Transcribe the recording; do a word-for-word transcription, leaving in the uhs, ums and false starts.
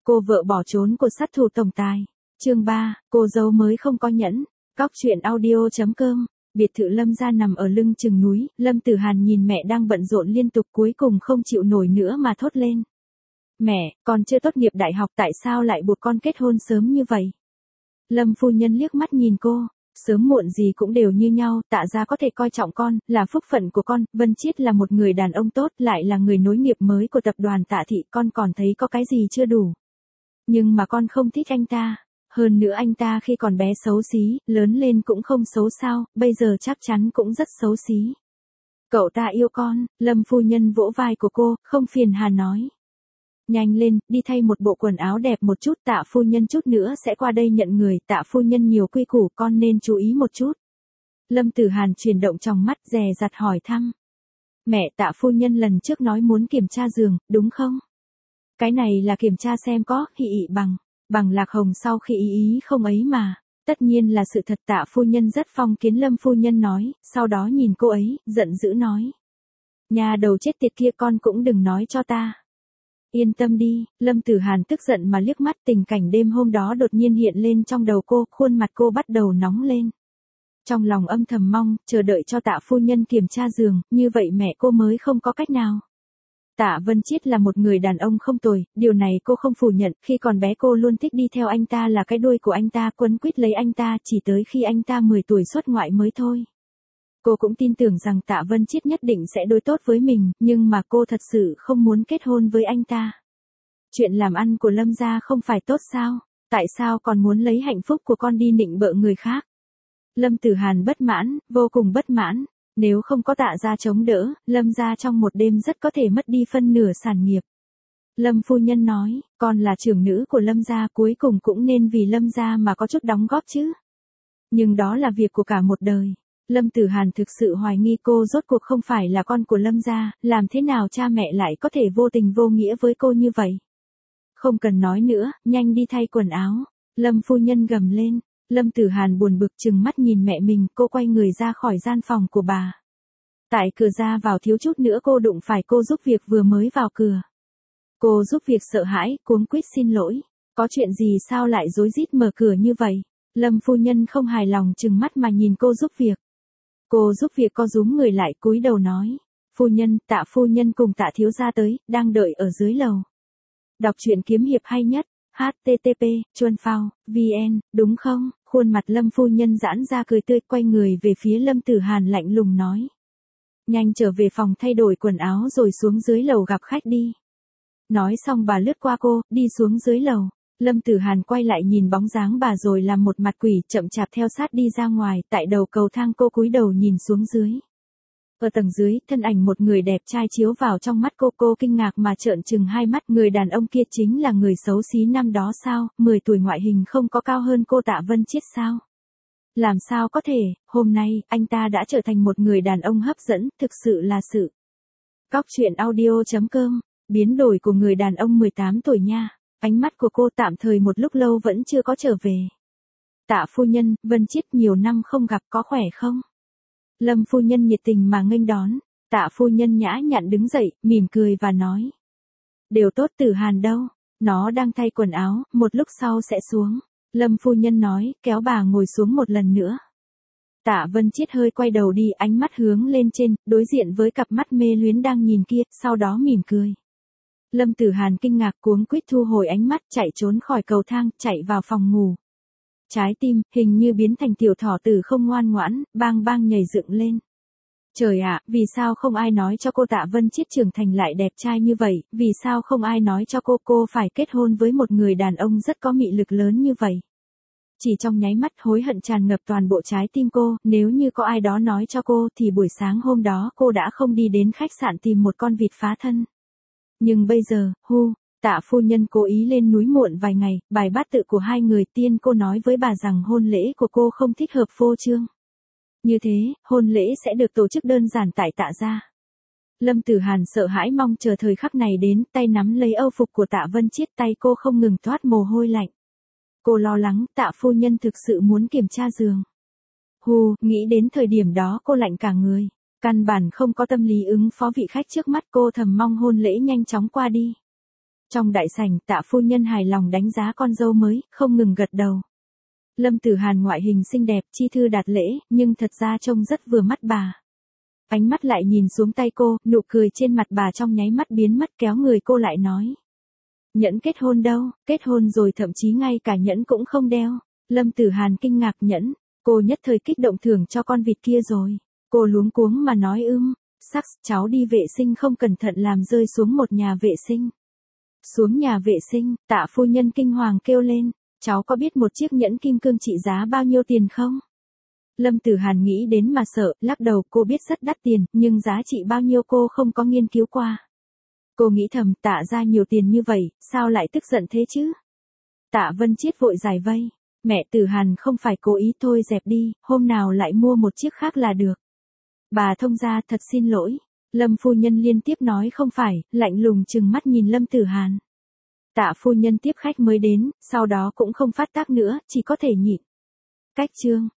Cô vợ bỏ trốn của sát thủ tổng tài. Chương ba, cô dâu mới không có nhẫn. Cóc truyện audio chấm com. Biệt thự Lâm gia nằm ở lưng chừng núi, Lâm Tử Hàn nhìn mẹ đang bận rộn liên tục cuối cùng không chịu nổi nữa mà thốt lên. Mẹ, con chưa tốt nghiệp đại học tại sao lại buộc con kết hôn sớm như vậy? Lâm phu nhân liếc mắt nhìn cô, sớm muộn gì cũng đều như nhau, Tạ gia có thể coi trọng con, là phúc phận của con, Vân Chiết là một người đàn ông tốt, lại là người nối nghiệp mới của tập đoàn Tạ thị, con còn thấy có cái gì chưa đủ. Nhưng mà con không thích anh ta. Hơn nữa anh ta khi còn bé xấu xí, lớn lên cũng không xấu sao, bây giờ chắc chắn cũng rất xấu xí. Cậu ta yêu con, Lâm phu nhân vỗ vai của cô, không phiền hà nói. Nhanh lên, đi thay một bộ quần áo đẹp một chút, Tạ phu nhân chút nữa sẽ qua đây nhận người, Tạ phu nhân nhiều quy củ, con nên chú ý một chút. Lâm Tử Hàn chuyển động trong mắt dè dặt hỏi thăm. Mẹ, Tạ phu nhân lần trước nói muốn kiểm tra giường, đúng không? Cái này là kiểm tra xem có hy ị bằng. Bằng lạc hồng sau khi ý ý không ấy mà. Tất nhiên là sự thật, Tạ phu nhân rất phong kiến, Lâm phu nhân nói, sau đó nhìn cô ấy, giận dữ nói. Nhà đầu chết tiệt kia, con cũng đừng nói cho ta. Yên tâm đi, Lâm Tử Hàn tức giận mà liếc mắt, tình cảnh đêm hôm đó đột nhiên hiện lên trong đầu cô, khuôn mặt cô bắt đầu nóng lên. Trong lòng âm thầm mong, chờ đợi cho Tạ phu nhân kiểm tra giường, như vậy mẹ cô mới không có cách nào. Tạ Vân Chiết là một người đàn ông không tồi, điều này cô không phủ nhận, khi còn bé cô luôn thích đi theo anh ta là cái đuôi của anh ta, quấn quýt lấy anh ta, chỉ tới khi anh ta mười tuổi xuất ngoại mới thôi. Cô cũng tin tưởng rằng Tạ Vân Chiết nhất định sẽ đối tốt với mình, nhưng mà cô thật sự không muốn kết hôn với anh ta. Chuyện làm ăn của Lâm gia không phải tốt sao, tại sao còn muốn lấy hạnh phúc của con đi nịnh bợ người khác? Lâm Tử Hàn bất mãn, vô cùng bất mãn. Nếu không có Tạ gia chống đỡ, Lâm gia trong một đêm rất có thể mất đi phân nửa sản nghiệp. Lâm phu nhân nói, con là trưởng nữ của Lâm gia, cuối cùng cũng nên vì Lâm gia mà có chút đóng góp chứ. Nhưng đó là việc của cả một đời. Lâm Tử Hàn thực sự hoài nghi cô rốt cuộc không phải là con của Lâm gia, làm thế nào cha mẹ lại có thể vô tình vô nghĩa với cô như vậy. Không cần nói nữa, nhanh đi thay quần áo. Lâm phu nhân gầm lên. Lâm Tử Hàn buồn bực chừng mắt nhìn mẹ mình, cô quay người ra khỏi gian phòng của bà. Tại cửa ra vào thiếu chút nữa cô đụng phải cô giúp việc vừa mới vào cửa. Cô giúp việc sợ hãi, cuống quýt xin lỗi. Có chuyện gì sao lại rối rít mở cửa như vậy? Lâm phu nhân không hài lòng chừng mắt mà nhìn cô giúp việc. Cô giúp việc co rúm người lại cúi đầu nói. Phu nhân, Tạ phu nhân cùng Tạ thiếu gia tới, đang đợi ở dưới lầu. Đọc truyện kiếm hiệp hay nhất. hát tê tê pê, chuan phao, vn, đúng không? Khuôn mặt Lâm phu nhân giãn ra cười tươi, quay người về phía Lâm Tử Hàn lạnh lùng nói. Nhanh trở về phòng thay đổi quần áo rồi xuống dưới lầu gặp khách đi. Nói xong bà lướt qua cô, đi xuống dưới lầu. Lâm Tử Hàn quay lại nhìn bóng dáng bà rồi làm một mặt quỷ, chậm chạp theo sát đi ra ngoài, tại đầu cầu thang cô cúi đầu nhìn xuống dưới. Ở tầng dưới, thân ảnh một người đẹp trai chiếu vào trong mắt cô, cô kinh ngạc mà trợn trừng hai mắt, người đàn ông kia chính là người xấu xí năm đó sao, mười tuổi ngoại hình không có cao hơn cô Tạ Vân Chiết sao? Làm sao có thể, hôm nay, anh ta đã trở thành một người đàn ông hấp dẫn, thực sự là sự. Cóc truyện audio chấm com, biến đổi của người đàn ông mười tám tuổi nha, ánh mắt của cô tạm thời một lúc lâu vẫn chưa có trở về. Tạ phu nhân, Vân Chiết nhiều năm không gặp có khỏe không? Lâm phu nhân nhiệt tình mà nghênh đón, Tạ phu nhân nhã nhặn đứng dậy, mỉm cười và nói. Đều tốt, Tử Hàn đâu, nó đang thay quần áo, một lúc sau sẽ xuống. Lâm phu nhân nói, kéo bà ngồi xuống một lần nữa. Tạ Vân Chiết hơi quay đầu đi, ánh mắt hướng lên trên, đối diện với cặp mắt mê luyến đang nhìn kia, sau đó mỉm cười. Lâm Tử Hàn kinh ngạc cuống quýt thu hồi ánh mắt, chạy trốn khỏi cầu thang, chạy vào phòng ngủ. Trái tim, hình như biến thành tiểu thỏ tử không ngoan ngoãn, bang bang nhảy dựng lên. Trời ạ, vì sao không ai nói cho cô Tạ Vân Chiết trưởng thành lại đẹp trai như vậy, vì sao không ai nói cho cô cô phải kết hôn với một người đàn ông rất có mị lực lớn như vậy. Chỉ trong nháy mắt hối hận tràn ngập toàn bộ trái tim cô, nếu như có ai đó nói cho cô thì buổi sáng hôm đó cô đã không đi đến khách sạn tìm một con vịt phá thân. Nhưng bây giờ, hu, Tạ phu nhân cố ý lên núi muộn vài ngày, bài bát tự của hai người tiên cô nói với bà rằng hôn lễ của cô không thích hợp phô trương. Như thế, hôn lễ sẽ được tổ chức đơn giản tại Tạ gia. Lâm Tử Hàn sợ hãi mong chờ thời khắc này đến, tay nắm lấy âu phục của Tạ Vân Chiết, tay cô không ngừng toát mồ hôi lạnh. Cô lo lắng Tạ phu nhân thực sự muốn kiểm tra giường. Hù, nghĩ đến thời điểm đó cô lạnh cả người. Căn bản không có tâm lý ứng phó vị khách trước mắt, cô thầm mong hôn lễ nhanh chóng qua đi. Trong đại sảnh, Tạ phu nhân hài lòng đánh giá con dâu mới, không ngừng gật đầu. Lâm Tử Hàn ngoại hình xinh đẹp, chi thư đạt lễ, nhưng thật ra trông rất vừa mắt bà. Ánh mắt lại nhìn xuống tay cô, nụ cười trên mặt bà trong nháy mắt biến mất, kéo người cô lại nói. Nhẫn kết hôn đâu, kết hôn rồi thậm chí ngay cả nhẫn cũng không đeo. Lâm Tử Hàn kinh ngạc. Nhẫn, cô nhất thời kích động thưởng cho con vịt kia rồi. Cô luống cuống mà nói ưm, sắc, cháu đi vệ sinh không cẩn thận làm rơi xuống một nhà vệ sinh. Xuống nhà vệ sinh, Tạ phu nhân kinh hoàng kêu lên, cháu có biết một chiếc nhẫn kim cương trị giá bao nhiêu tiền không? Lâm Tử Hàn nghĩ đến mà sợ, lắc đầu. Cô biết rất đắt tiền, nhưng giá trị bao nhiêu cô không có nghiên cứu qua. Cô nghĩ thầm, Tạ ra nhiều tiền như vậy, sao lại tức giận thế chứ? Tạ Vân Chiết vội giải vây, mẹ Tử Hàn không phải cố ý, thôi dẹp đi, hôm nào lại mua một chiếc khác là được. Bà thông gia, thật xin lỗi. Lâm phu nhân liên tiếp nói không phải, lạnh lùng trừng mắt nhìn Lâm Tử Hàn. Tạ phu nhân tiếp khách mới đến, sau đó cũng không phát tác nữa, chỉ có thể nhịn. Cách chương